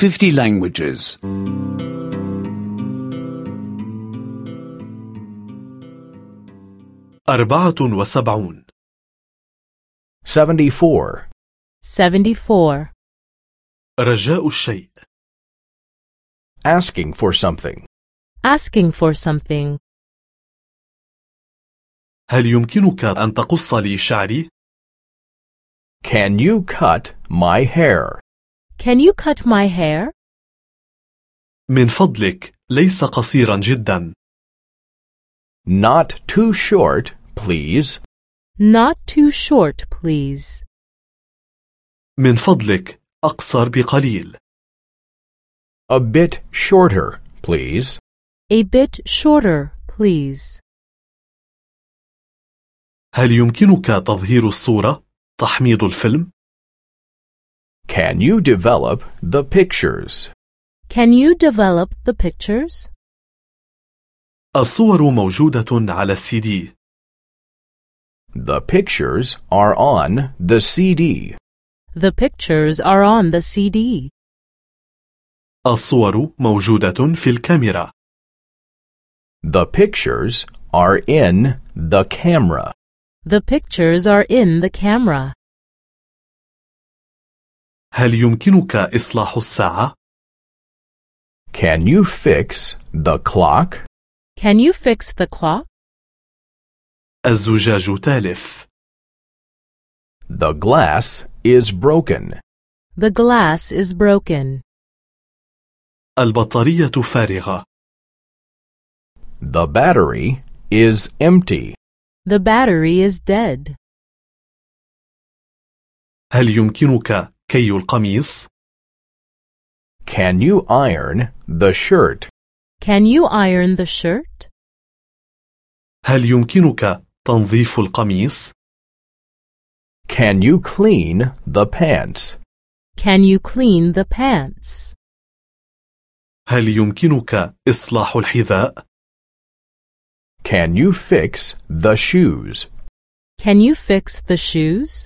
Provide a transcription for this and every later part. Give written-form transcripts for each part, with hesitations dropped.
50 languages. 74 74. 74. رجاء الشيء. Asking for something. Asking for something. هل يمكنك أن تقص لي شعري؟ Can you cut my hair? Can you cut my hair? من فضلك، ليس قصيرا جدا. Not too short, please. Not too short, please. من فضلك، أقصر بقليل. A bit shorter, please. A bit shorter, please. هل يمكنك تظهير الصورة؟ تحميض الفيلم؟ Can you develop the pictures? Can you develop the pictures? الصور موجودة على السي-دي. The pictures are on the CD. The pictures are on the CD. الصور موجودة في الكاميرا. The pictures are in the camera. The pictures are in the camera. هل يمكنك إصلاح الساعة؟ Can you fix the clock? Can you fix the clock? الزجاج تالف. The glass is broken. The glass is broken. البطارية فارغة. The battery is empty. The battery is dead. هل يمكنك كي القميص؟ Can you iron the shirt? Can you iron the shirt? هل يمكنك تنظيف القميص؟ Can you clean the pants? Can you clean the pants? هل يمكنك إصلاح الحذاء؟ Can you fix the shoes? Can you fix the shoes?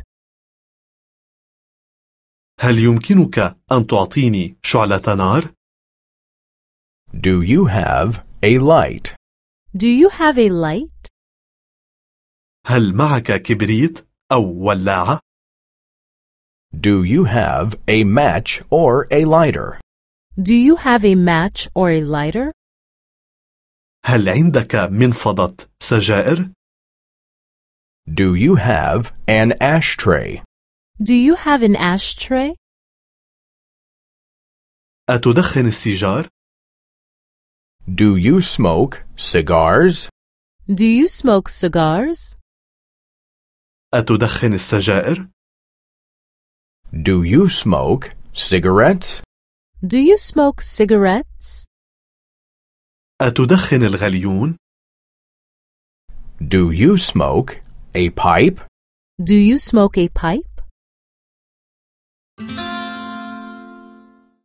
هل يمكنك أن تعطيني شعلة نار؟ Do you have a light? Do you have a light? هل معك كبريت أو ولاعة؟ Do you have a match or a lighter? Do you have a match or a lighter? هل عندك منفضة سجائر؟ Do you have an ashtray? Do you have an ashtray? أتدخن السيجار؟ Do you smoke cigars? Do you smoke cigars? أتدخن السجائر؟ Do you smoke cigarettes? Do you smoke cigarettes? أتدخن الغليون؟ Do you smoke a pipe? Do you smoke a pipe?